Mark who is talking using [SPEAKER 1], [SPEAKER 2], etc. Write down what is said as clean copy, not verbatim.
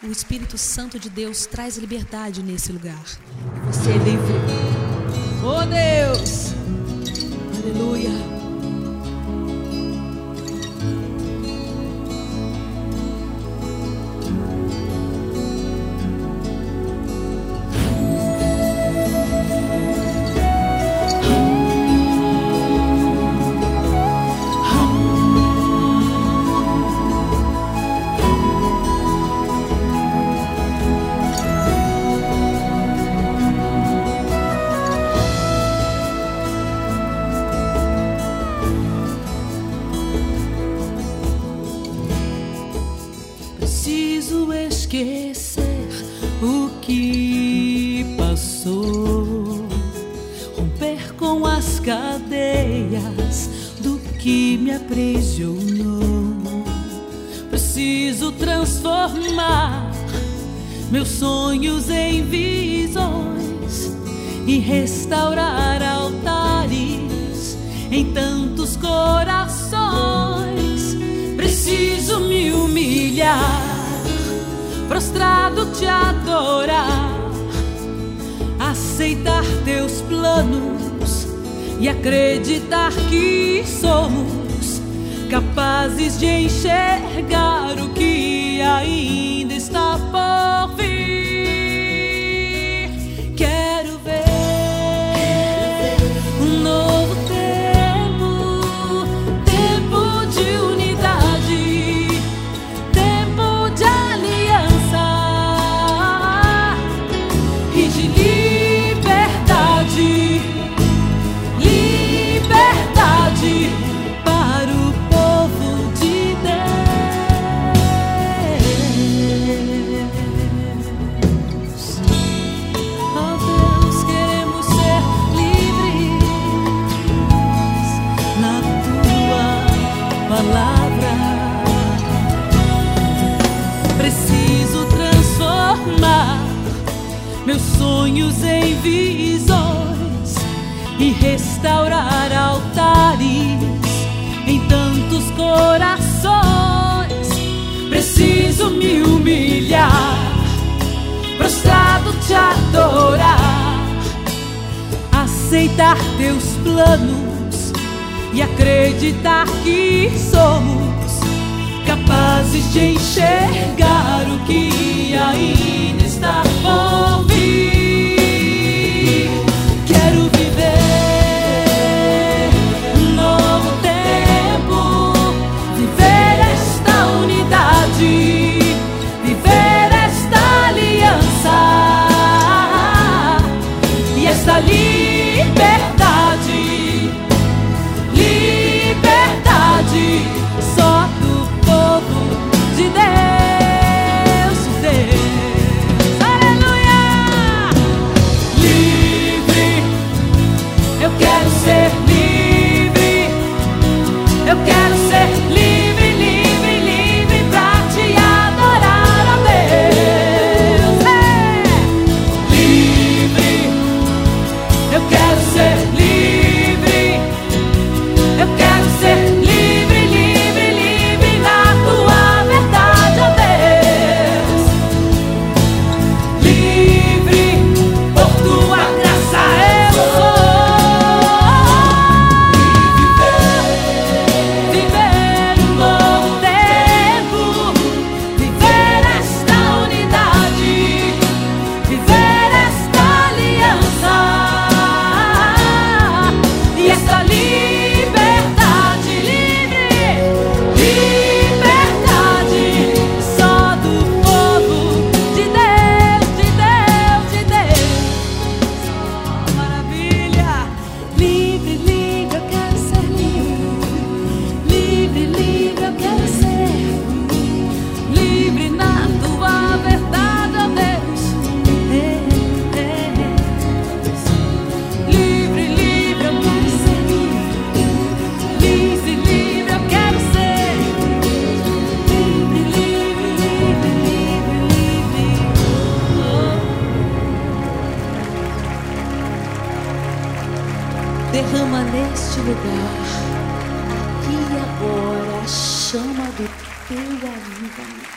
[SPEAKER 1] O Espírito Santo de Deus traz liberdade nesse lugar. Você é livre. Oh Deus! Aleluia!
[SPEAKER 2] Preciso esquecer o que passou, romper com as cadeias do que me aprisionou. Preciso transformar meus sonhos em visões e restaurar altares em tantos corações. Preciso me humilhar, prostrado te adorar, aceitar teus planos e acreditar que somos capazes de enxergar o que ainda está por vir. Quero ver um novo tempo, tempo de unidade, tempo de aliança e de liberdade, liberdade para o povo de Deus. Oh Deus, queremos ser livres na tua palavra. Preciso transformar meus sonhos em visões e restaurar altares em tantos corações. Preciso me humilhar, prostrado te adorar, aceitar teus planos e acreditar que somos capazes de enxergar o que ainda está por vir. Quero viver um novo tempo, viver esta unidade, viver esta aliança e esta liberdade, liberdade só do povo de Deus, Deus. Aleluia! Livre, eu quero ser livre, eu quero ser livre, livre, livre pra te adorar, ó Deus. Livre, eu quero ser livre, eu quero ser livre, livre, livre na tua verdade, ó Deus. Livre, por tua graça eu sou. Viver um novo tempo, viver esta unidade, viver esta aliança e esta liberdade, livre, liberdade só do povo de Deus, de Deus, de Deus. Oh, maravilha! Livre, livre, eu quero ser livre, livre, livre, eu quero ser livre na tua verdade, ó Deus. Livre, livre, eu quero ser livre, livre, livre, eu quero ser livre, livre, livre, livre, livre.
[SPEAKER 1] Derrama neste lugar, aqui e agora, a chama do teu avivamento.